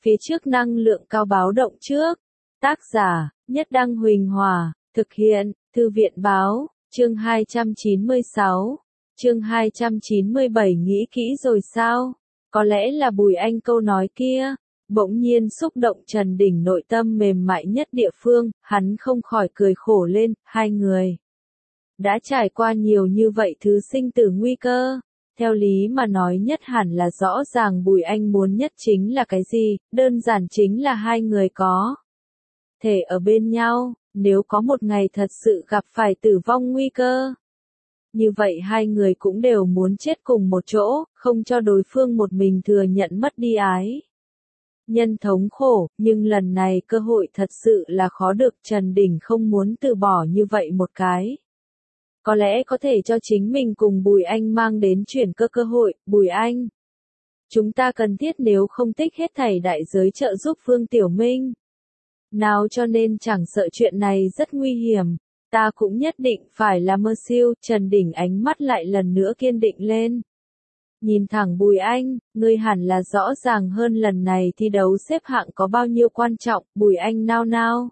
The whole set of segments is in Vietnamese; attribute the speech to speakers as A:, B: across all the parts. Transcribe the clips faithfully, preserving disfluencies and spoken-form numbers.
A: Phía trước năng lượng cao báo động trước. Tác giả, Nhất Đăng Huỳnh Hòa, thực hiện, Thư viện Báo, chương hai trăm chín mươi sáu, chương hai trăm chín mươi bảy nghĩ kỹ rồi sao? Có lẽ là Bùi Anh câu nói kia, bỗng nhiên xúc động Trần Đình nội tâm mềm mại nhất địa phương, hắn không khỏi cười khổ lên, hai người đã trải qua nhiều như vậy thứ sinh tử nguy cơ. Theo lý mà nói nhất hẳn là rõ ràng Bùi Anh muốn nhất chính là cái gì, đơn giản chính là hai người có thể ở bên nhau, nếu có một ngày thật sự gặp phải tử vong nguy cơ. Như vậy hai người cũng đều muốn chết cùng một chỗ, không cho đối phương một mình thừa nhận mất đi ái nhân thống khổ, nhưng lần này cơ hội thật sự là khó được. Trần Đình không muốn từ bỏ như vậy một cái. Có lẽ có thể cho chính mình cùng Bùi Anh mang đến chuyển cơ cơ hội. Bùi Anh, chúng ta cần thiết nếu không tích hết thảy đại giới trợ giúp Vương Tiểu Minh. Nào cho nên chẳng sợ chuyện này rất nguy hiểm, ta cũng nhất định phải là mơ siêu. Trần Đình ánh mắt lại lần nữa kiên định lên. Nhìn thẳng Bùi Anh, ngươi hẳn là rõ ràng hơn lần này thi đấu xếp hạng có bao nhiêu quan trọng. Bùi Anh nao nao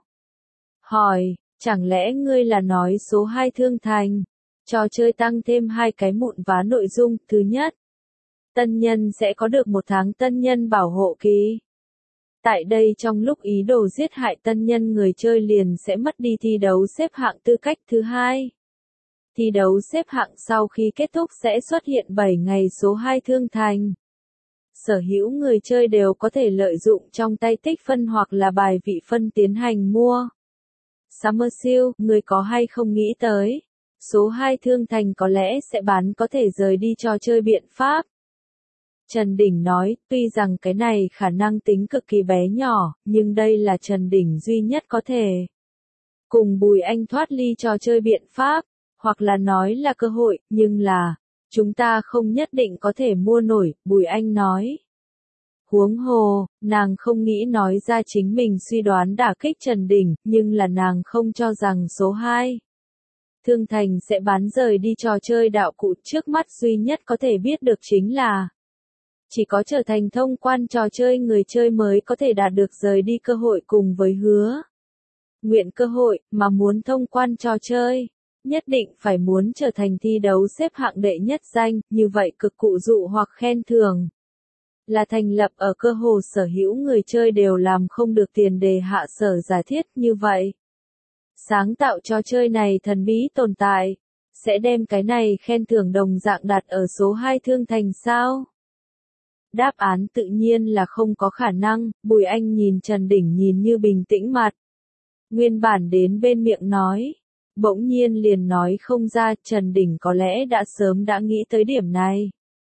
A: hỏi, chẳng lẽ ngươi là nói số hai Thương Thành? Trò chơi tăng thêm hai cái mụn vá nội dung. Thứ nhất, tân nhân sẽ có được một tháng tân nhân bảo hộ kỳ. Tại đây trong lúc ý đồ giết hại tân nhân người chơi liền sẽ mất đi thi đấu xếp hạng tư cách. Thứ hai, thi đấu xếp hạng sau khi kết thúc sẽ xuất hiện bảy ngày số hai Thương Thành. Sở hữu người chơi đều có thể lợi dụng trong tay tích phân hoặc là bài vị phân tiến hành mua. Summer Sale, người có hay không nghĩ tới, số hai Thương Thành có lẽ sẽ bán có thể rời đi trò chơi biện pháp. Trần Đình nói, tuy rằng cái này khả năng tính cực kỳ bé nhỏ, nhưng đây là Trần Đình duy nhất có thể cùng Bùi Anh thoát ly trò chơi biện pháp, hoặc là nói là cơ hội, nhưng là, chúng ta không nhất định có thể mua nổi. Bùi Anh nói. Huống hồ, nàng không nghĩ nói ra chính mình suy đoán đả kích Trần Đình, nhưng là nàng không cho rằng số hai Thương Thành sẽ bán rời đi trò chơi đạo cụ. Trước mắt duy nhất có thể biết được chính là chỉ có trở thành thông quan trò chơi người chơi mới có thể đạt được rời đi cơ hội cùng với hứa nguyện cơ hội, mà muốn thông quan trò chơi, nhất định phải muốn trở thành thi đấu xếp hạng đệ nhất danh, như vậy cực cụ dụ hoặc khen thưởng là thành lập ở cơ hồ sở hữu người chơi đều làm không được tiền đề hạ sở giả thiết. Như vậy, sáng tạo trò chơi này thần bí tồn tại, sẽ đem cái này khen thưởng đồng dạng đặt ở số hai Thương Thành sao? Đáp án tự nhiên là không có khả năng. Bùi Anh nhìn Trần Đình nhìn như bình tĩnh mặt. Nguyên bản đến bên miệng nói, bỗng nhiên liền nói không ra. Trần Đình có lẽ đã sớm đã nghĩ tới điểm này.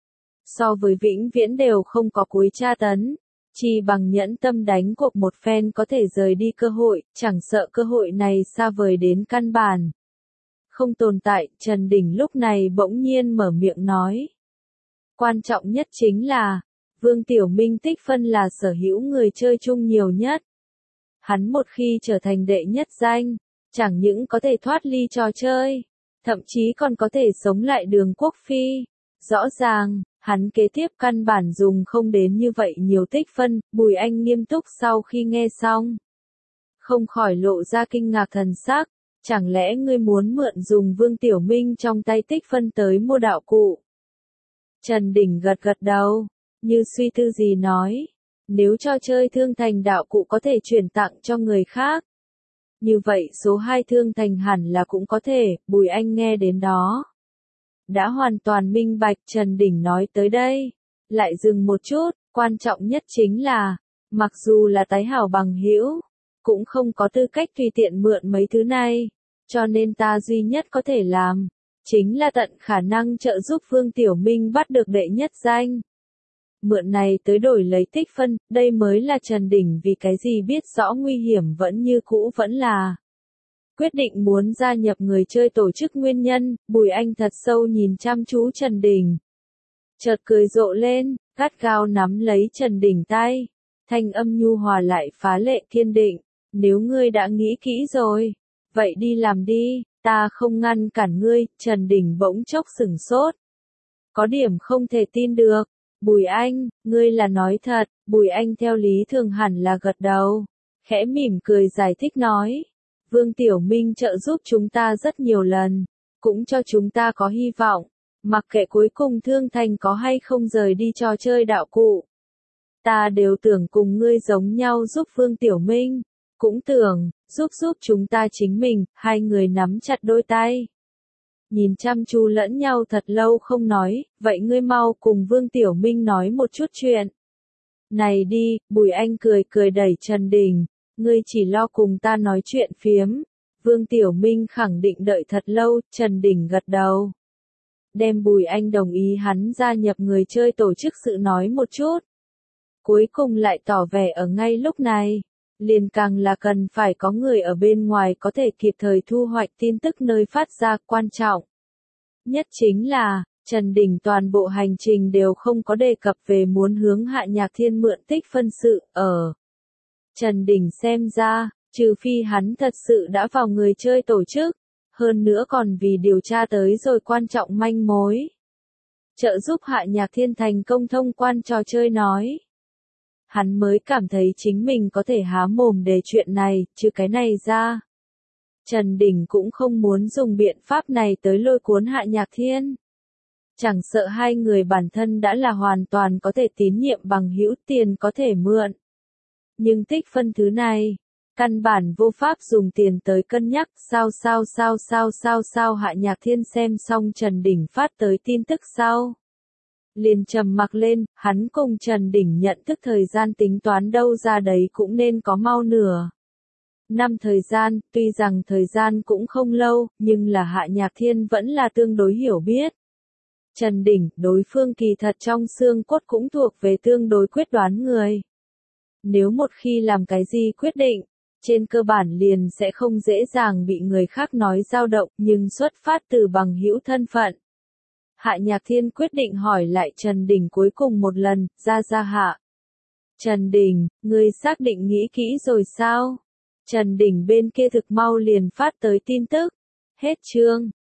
A: So với vĩnh viễn đều không có cuối tra tấn, chỉ bằng nhẫn tâm đánh cuộc một phen có thể rời đi cơ hội, chẳng sợ cơ hội này xa vời đến căn bản không tồn tại. Trần Đình lúc này bỗng nhiên mở miệng nói. Quan trọng nhất chính là, Vương Tiểu Minh tích phân là sở hữu người chơi chung nhiều nhất. Hắn một khi trở thành đệ nhất danh, chẳng những có thể thoát ly trò chơi, thậm chí còn có thể sống lại Đường Quốc Phi. Rõ ràng, hắn kế tiếp căn bản dùng không đến như vậy nhiều tích phân. Bùi Anh nghiêm túc sau khi nghe xong, không khỏi lộ ra kinh ngạc thần sắc. Chẳng lẽ ngươi muốn mượn dùng Vương Tiểu Minh trong tay tích phân tới mua đạo cụ? Trần Đình gật gật đầu, như suy tư gì nói. Nếu trò chơi Thương Thành đạo cụ có thể chuyển tặng cho người khác, như vậy số hai Thương Thành hẳn là cũng có thể. Bùi Anh nghe đến đó đã hoàn toàn minh bạch. Trần Đình nói tới đây, lại dừng một chút. Quan trọng nhất chính là, mặc dù là tái hảo bằng hữu, cũng không có tư cách tùy tiện mượn mấy thứ này, cho nên ta duy nhất có thể làm, chính là tận khả năng trợ giúp Vương Tiểu Minh bắt được đệ nhất danh. Mượn này tới đổi lấy tích phân, đây mới là Trần Đình vì cái gì biết rõ nguy hiểm vẫn như cũ vẫn là quyết định muốn gia nhập người chơi tổ chức nguyên nhân. Bùi Anh thật sâu nhìn chăm chú Trần Đình, chợt cười rộ lên, gắt gao nắm lấy Trần Đình tay, thanh âm nhu hòa lại phá lệ kiên định. Nếu ngươi đã nghĩ kỹ rồi, vậy đi làm đi, ta không ngăn cản ngươi. Trần Đình bỗng chốc sửng sốt, có điểm không thể tin được. Bùi Anh, ngươi là nói thật, Bùi Anh theo lý thường hẳn là gật đầu. Khẽ mỉm cười giải thích nói. Vương Tiểu Minh trợ giúp chúng ta rất nhiều lần, cũng cho chúng ta có hy vọng, mặc kệ cuối cùng Thương Thành có hay không rời đi trò chơi đạo cụ. Ta đều tưởng cùng ngươi giống nhau giúp Vương Tiểu Minh, cũng tưởng, giúp giúp chúng ta chính mình, hai người nắm chặt đôi tay. Nhìn chăm chú lẫn nhau thật lâu không nói, vậy ngươi mau cùng Vương Tiểu Minh nói một chút chuyện. Này đi, Bùi Anh cười cười đẩy Trần Đình, ngươi chỉ lo cùng ta nói chuyện phiếm. Vương Tiểu Minh khẳng định đợi thật lâu, Trần Đình gật đầu. Đem Bùi Anh đồng ý hắn gia nhập người chơi tổ chức sự nói một chút. Cuối cùng lại tỏ vẻ ở ngay lúc này, liền càng là cần phải có người ở bên ngoài có thể kịp thời thu hoạch tin tức nơi phát ra quan trọng. Nhất chính là, Trần Đình toàn bộ hành trình đều không có đề cập về muốn hướng Hạ Nhạc Thiên mượn tích phân sự, ở. Trần Đình xem ra, trừ phi hắn thật sự đã vào người chơi tổ chức, hơn nữa còn vì điều tra tới rồi quan trọng manh mối. Trợ giúp Hạ Nhạc Thiên thành công thông quan trò chơi nói. Hắn mới cảm thấy chính mình có thể há mồm để chuyện này, chứ cái này ra. Trần Đình cũng không muốn dùng biện pháp này tới lôi cuốn Hạ Nhạc Thiên. Chẳng sợ hai người bản thân đã là hoàn toàn có thể tín nhiệm bằng hữu, tiền có thể mượn. Nhưng tích phân thứ này, căn bản vô pháp dùng tiền tới cân nhắc, sao sao sao sao sao sao Hạ Nhạc Thiên xem xong Trần Đình phát tới tin tức sau. Liền trầm mặc lên, hắn cùng Trần Đình nhận thức thời gian tính toán đâu ra đấy cũng nên có mau nửa. Năm thời gian, tuy rằng thời gian cũng không lâu, nhưng là Hạ Nhạc Thiên vẫn là tương đối hiểu biết. Trần Đình, đối phương kỳ thật trong xương cốt cũng thuộc về tương đối quyết đoán người. Nếu một khi làm cái gì quyết định, trên cơ bản liền sẽ không dễ dàng bị người khác nói dao động, nhưng xuất phát từ bằng hữu thân phận. Hạ Nhạc Thiên quyết định hỏi lại Trần Đình cuối cùng một lần, ra ra hạ. Trần Đình, ngươi xác định nghĩ kỹ rồi sao? Trần Đình bên kia thực mau liền phát tới tin tức. Hết chương.